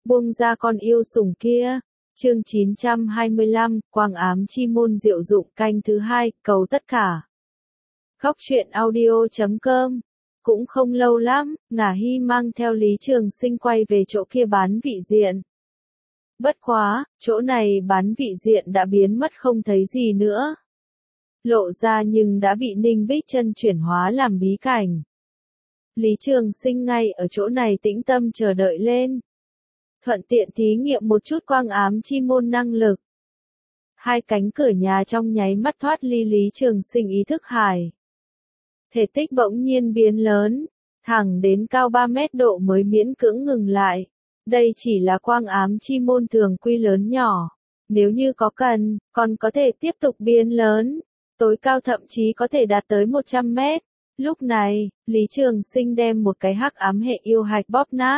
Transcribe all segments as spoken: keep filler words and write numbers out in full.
buông ra con yêu sủng kia. Chương chín trăm hai mươi lăm, Quang ám chi môn diệu dụng canh thứ hai, cầu tất cả. Góc truyện audio chấm com. Cũng không lâu lắm, Ngả Hy mang theo Lý Trường Sinh quay về chỗ kia bán vị diện. Bất quá, chỗ này bán vị diện đã biến mất không thấy gì nữa. Lộ ra nhưng đã bị Ninh Bích Chân chuyển hóa làm bí cảnh. Lý Trường Sinh ngay ở chỗ này tĩnh tâm chờ đợi lên. Thuận tiện thí nghiệm một chút quang ám chi môn năng lực. Hai cánh cửa nhà trong nháy mắt thoát ly Lý Trường Sinh ý thức hải. Thể tích bỗng nhiên biến lớn, thẳng đến cao ba mét độ mới miễn cưỡng ngừng lại. Đây chỉ là quang ám chi môn thường quy lớn nhỏ. Nếu như có cần, còn có thể tiếp tục biến lớn. Tối cao thậm chí có thể đạt tới một trăm mét. Lúc này, Lý Trường Sinh đem một cái hắc ám hệ yêu hạch bóp nát.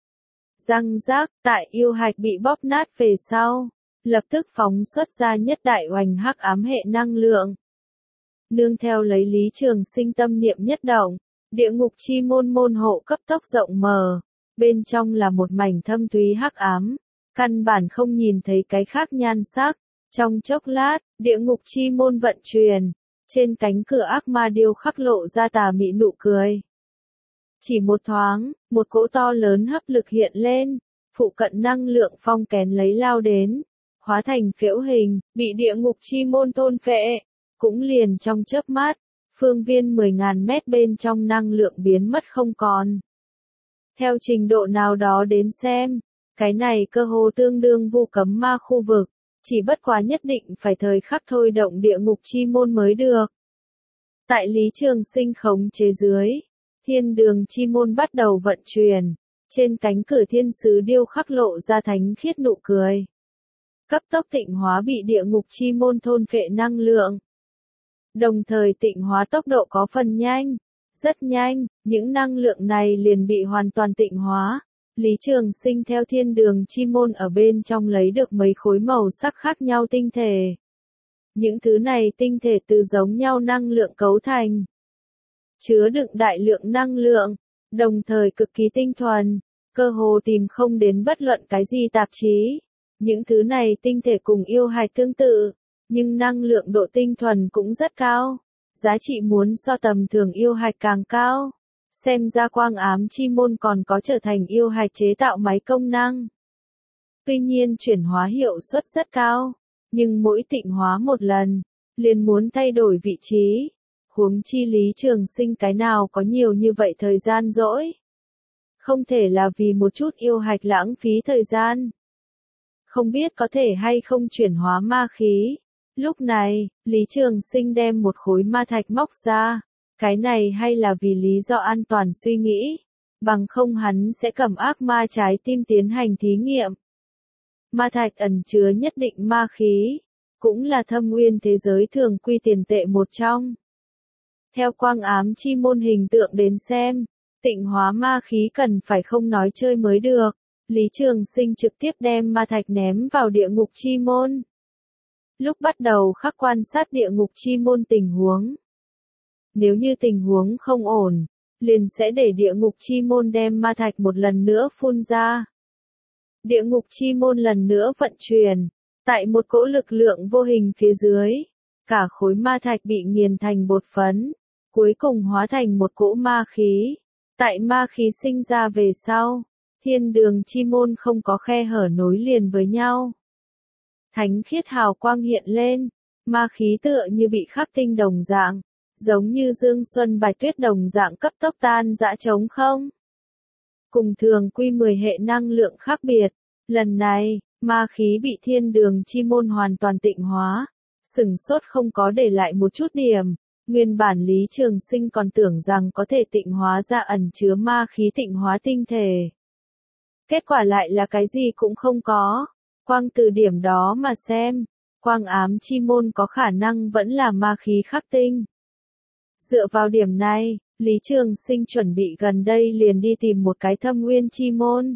Răng rác, tại yêu hạch bị bóp nát về sau, lập tức phóng xuất ra nhất đại oanh hắc ám hệ năng lượng. Nương theo lấy Lý Trường Sinh tâm niệm nhất động, địa ngục chi môn môn hộ cấp tốc rộng mở, bên trong là một mảnh thâm thúy hắc ám, căn bản không nhìn thấy cái khác nhan sắc. Trong chốc lát, địa ngục chi môn vận chuyển, trên cánh cửa ác ma điêu khắc lộ ra tà mị nụ cười. Chỉ một thoáng, một cỗ to lớn hấp lực hiện lên, phụ cận năng lượng phong kén lấy lao đến, hóa thành phễu hình, bị địa ngục chi môn thôn phệ, cũng liền trong chớp mắt, phương viên mười ngàn mét bên trong năng lượng biến mất không còn. Theo trình độ nào đó đến xem, cái này cơ hồ tương đương vu cấm ma khu vực, chỉ bất quá nhất định phải thời khắc thôi động địa ngục chi môn mới được. Tại Lý Trường Sinh khống chế dưới, thiên đường chi môn bắt đầu vận chuyển, trên cánh cửa thiên sứ điêu khắc lộ ra thánh khiết nụ cười. Cấp tốc tịnh hóa bị địa ngục chi môn thôn phệ năng lượng. Đồng thời tịnh hóa tốc độ có phần nhanh, rất nhanh, những năng lượng này liền bị hoàn toàn tịnh hóa. Lý Trường Sinh theo thiên đường chi môn ở bên trong lấy được mấy khối màu sắc khác nhau tinh thể. Những thứ này tinh thể từ giống nhau năng lượng cấu thành, chứa đựng đại lượng năng lượng, đồng thời cực kỳ tinh thuần, cơ hồ tìm không đến bất luận cái gì tạp chí. Những thứ này tinh thể cùng yêu hạch tương tự, nhưng năng lượng độ tinh thuần cũng rất cao, giá trị muốn so tầm thường yêu hạch càng cao. Xem ra quang ám chi môn còn có trở thành yêu hạch chế tạo máy công năng. Tuy nhiên chuyển hóa hiệu suất rất cao, nhưng mỗi tịnh hóa một lần, liền muốn thay đổi vị trí. Huống chi Lý Trường Sinh cái nào có nhiều như vậy thời gian rỗi. Không thể là vì một chút yêu hạch lãng phí thời gian. Không biết có thể hay không chuyển hóa ma khí. Lúc này, Lý Trường Sinh đem một khối ma thạch móc ra. Cái này hay là vì lý do an toàn suy nghĩ. Bằng không hắn sẽ cầm ác ma trái tim tiến hành thí nghiệm. Ma thạch ẩn chứa nhất định ma khí. Cũng là thâm uyên thế giới thường quy tiền tệ một trong. Theo quang ám chi môn hình tượng đến xem, tịnh hóa ma khí cần phải không nói chơi mới được. Lý Trường Sinh trực tiếp đem ma thạch ném vào địa ngục chi môn. Lúc bắt đầu khắc quan sát địa ngục chi môn tình huống. Nếu như tình huống không ổn, liền sẽ để địa ngục chi môn đem ma thạch một lần nữa phun ra. Địa ngục chi môn lần nữa vận chuyển, tại một cỗ lực lượng vô hình phía dưới, cả khối ma thạch bị nghiền thành bột phấn, cuối cùng hóa thành một cỗ ma khí. Tại ma khí sinh ra về sau, thiên đường chi môn không có khe hở nối liền với nhau. Thánh khiết hào quang hiện lên, ma khí tựa như bị khắc tinh đồng dạng, giống như dương xuân bạch tuyết đồng dạng cấp tốc tan dã trống không. Cùng thường quy mười hệ năng lượng khác biệt, lần này, ma khí bị thiên đường chi môn hoàn toàn tịnh hóa, sừng sốt không có để lại một chút điểm. Nguyên bản Lý Trường Sinh còn tưởng rằng có thể tịnh hóa ra ẩn chứa ma khí tịnh hóa tinh thể. Kết quả lại là cái gì cũng không có. Quang từ điểm đó mà xem, quang ám chi môn có khả năng vẫn là ma khí khắc tinh. Dựa vào điểm này, Lý Trường Sinh chuẩn bị gần đây liền đi tìm một cái thâm uyên chi môn.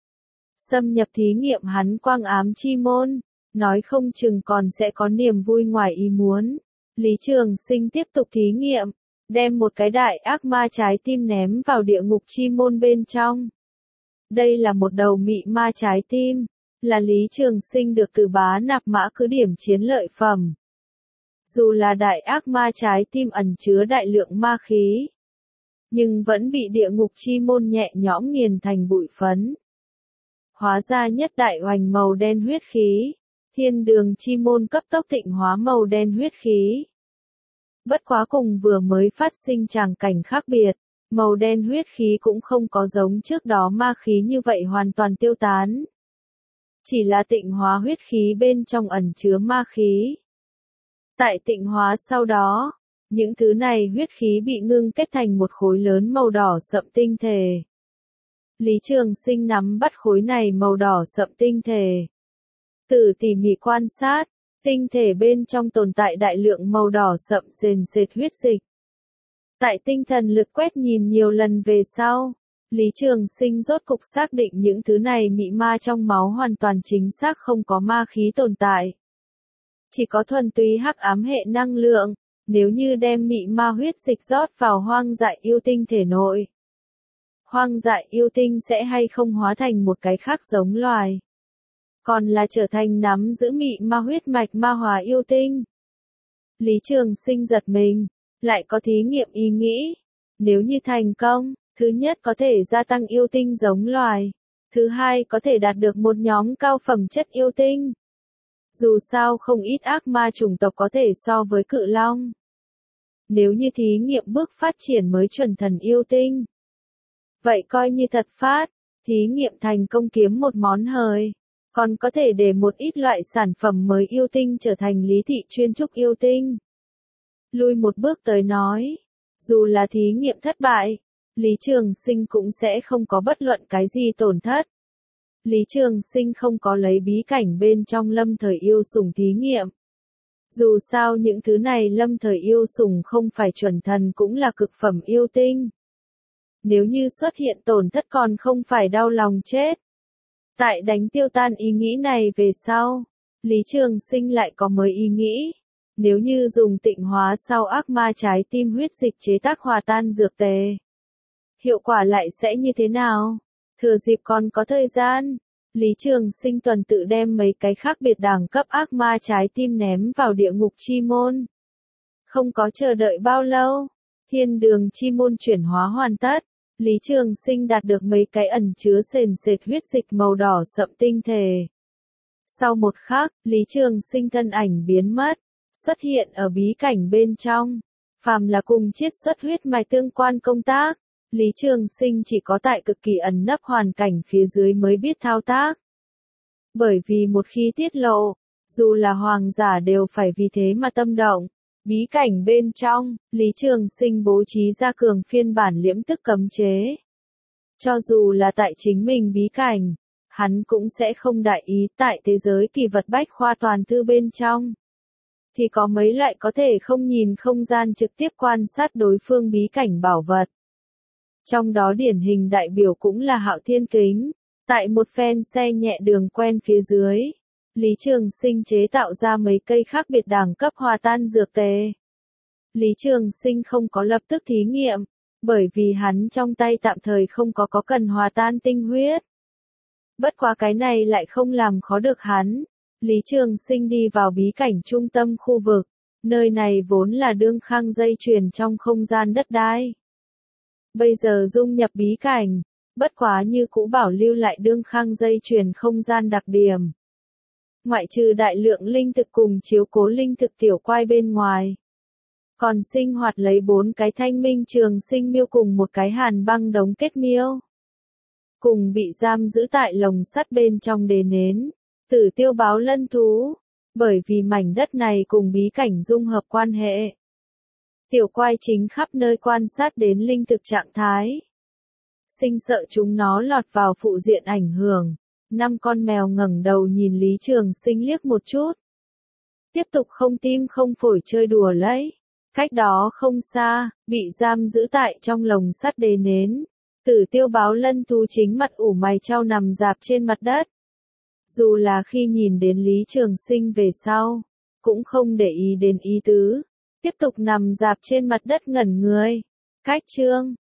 Xâm nhập thí nghiệm hắn quang ám chi môn, nói không chừng còn sẽ có niềm vui ngoài ý muốn. Lý Trường Sinh tiếp tục thí nghiệm, đem một cái đại ác ma trái tim ném vào địa ngục chi môn bên trong. Đây là một đầu mị ma trái tim, là Lý Trường Sinh được từ bá nạp mã cứ điểm chiến lợi phẩm. Dù là đại ác ma trái tim ẩn chứa đại lượng ma khí, nhưng vẫn bị địa ngục chi môn nhẹ nhõm nghiền thành bụi phấn. Hóa ra nhất đại hoành màu đen huyết khí, thiên đường chi môn cấp tốc thịnh hóa màu đen huyết khí. Bất quá cùng vừa mới phát sinh tràng cảnh khác biệt, màu đen huyết khí cũng không có giống trước đó ma khí như vậy hoàn toàn tiêu tán. Chỉ là tịnh hóa huyết khí bên trong ẩn chứa ma khí. Tại tịnh hóa sau đó, những thứ này huyết khí bị ngưng kết thành một khối lớn màu đỏ sậm tinh thể. Lý Trường Sinh nắm bắt khối này màu đỏ sậm tinh thể. Từ tỉ mỉ quan sát, tinh thể bên trong tồn tại đại lượng màu đỏ sậm sền sệt huyết dịch. Tại tinh thần lượt quét nhìn nhiều lần về sau, Lý Trường Sinh rốt cục xác định những thứ này mị ma trong máu hoàn toàn chính xác không có ma khí tồn tại. Chỉ có thuần túy hắc ám hệ năng lượng, nếu như đem mị ma huyết dịch rót vào hoang dại yêu tinh thể nội. Hoang dại yêu tinh sẽ hay không hóa thành một cái khác giống loài. Còn là trở thành nắm giữ mị ma huyết mạch ma hòa yêu tinh. Lý Trường Sinh giật mình, lại có thí nghiệm ý nghĩ. Nếu như thành công, thứ nhất có thể gia tăng yêu tinh giống loài. Thứ hai có thể đạt được một nhóm cao phẩm chất yêu tinh. Dù sao không ít ác ma chủng tộc có thể so với cự long. Nếu như thí nghiệm bước phát triển mới chuẩn thần yêu tinh. Vậy coi như thật phát, thí nghiệm thành công kiếm một món hời. Còn có thể để một ít loại sản phẩm mới yêu tinh trở thành lý thị chuyên trúc yêu tinh. Lui một bước tới nói, dù là thí nghiệm thất bại, Lý Trường Sinh cũng sẽ không có bất luận cái gì tổn thất. Lý Trường Sinh không có lấy bí cảnh bên trong lâm thời yêu sủng thí nghiệm. Dù sao những thứ này lâm thời yêu sủng không phải chuẩn thần cũng là cực phẩm yêu tinh. Nếu như xuất hiện tổn thất còn không phải đau lòng chết. Tại đánh tiêu tan ý nghĩ này về sau, Lý Trường Sinh lại có mới ý nghĩ. Nếu như dùng tịnh hóa sau ác ma trái tim huyết dịch chế tác hòa tan dược tề, hiệu quả lại sẽ như thế nào? Thừa dịp còn có thời gian, Lý Trường Sinh tuần tự đem mấy cái khác biệt đẳng cấp ác ma trái tim ném vào địa ngục chi môn. Không có chờ đợi bao lâu, thiên đường chi môn chuyển hóa hoàn tất. Lý Trường Sinh đạt được mấy cái ẩn chứa sền sệt huyết dịch màu đỏ sậm tinh thể. Sau một khắc, Lý Trường Sinh thân ảnh biến mất, xuất hiện ở bí cảnh bên trong. Phàm là cùng chiết xuất huyết mạch tương quan công tác, Lý Trường Sinh chỉ có tại cực kỳ ẩn nấp hoàn cảnh phía dưới mới biết thao tác. Bởi vì một khi tiết lộ, dù là hoàng giả đều phải vì thế mà tâm động. Bí cảnh bên trong, Lý Trường Sinh bố trí ra cường phiên bản liễm tức cấm chế. Cho dù là tại chính mình bí cảnh, hắn cũng sẽ không đại ý tại thế giới kỳ vật bách khoa toàn thư bên trong. Thì có mấy loại có thể không nhìn không gian trực tiếp quan sát đối phương bí cảnh bảo vật. Trong đó điển hình đại biểu cũng là Hạo Thiên Kính. Tại một phen xe nhẹ đường quen phía dưới, Lý Trường Sinh chế tạo ra mấy cây khác biệt đẳng cấp hòa tan dược tề. Lý Trường Sinh không có lập tức thí nghiệm, bởi vì hắn trong tay tạm thời không có có cần hòa tan tinh huyết. Bất quá cái này lại không làm khó được hắn. Lý Trường Sinh đi vào bí cảnh trung tâm khu vực, nơi này vốn là đương khang dây chuyền trong không gian đất đai. Bây giờ dung nhập bí cảnh, bất quá như cũ bảo lưu lại đương khang dây chuyền không gian đặc điểm. Ngoại trừ đại lượng linh thực cùng chiếu cố linh thực tiểu quai bên ngoài. Còn sinh hoạt lấy bốn cái thanh minh trường sinh miêu cùng một cái hàn băng đống kết miêu. Cùng bị giam giữ tại lồng sắt bên trong đế nến, tử tiêu báo lân thú. Bởi vì mảnh đất này cùng bí cảnh dung hợp quan hệ. Tiểu quai chính khắp nơi quan sát đến linh thực trạng thái. Sinh sợ chúng nó lọt vào phụ diện ảnh hưởng. Năm con mèo ngẩng đầu nhìn Lý Trường Sinh liếc một chút. Tiếp tục không tim không phổi chơi đùa lấy. Cách đó không xa, bị giam giữ tại trong lồng sắt đế nến. Tử tiêu báo lân thú chính mặt ủ mày trao nằm dạp trên mặt đất. Dù là khi nhìn đến Lý Trường Sinh về sau, cũng không để ý đến ý tứ. Tiếp tục nằm dạp trên mặt đất ngẩn người. Cách chương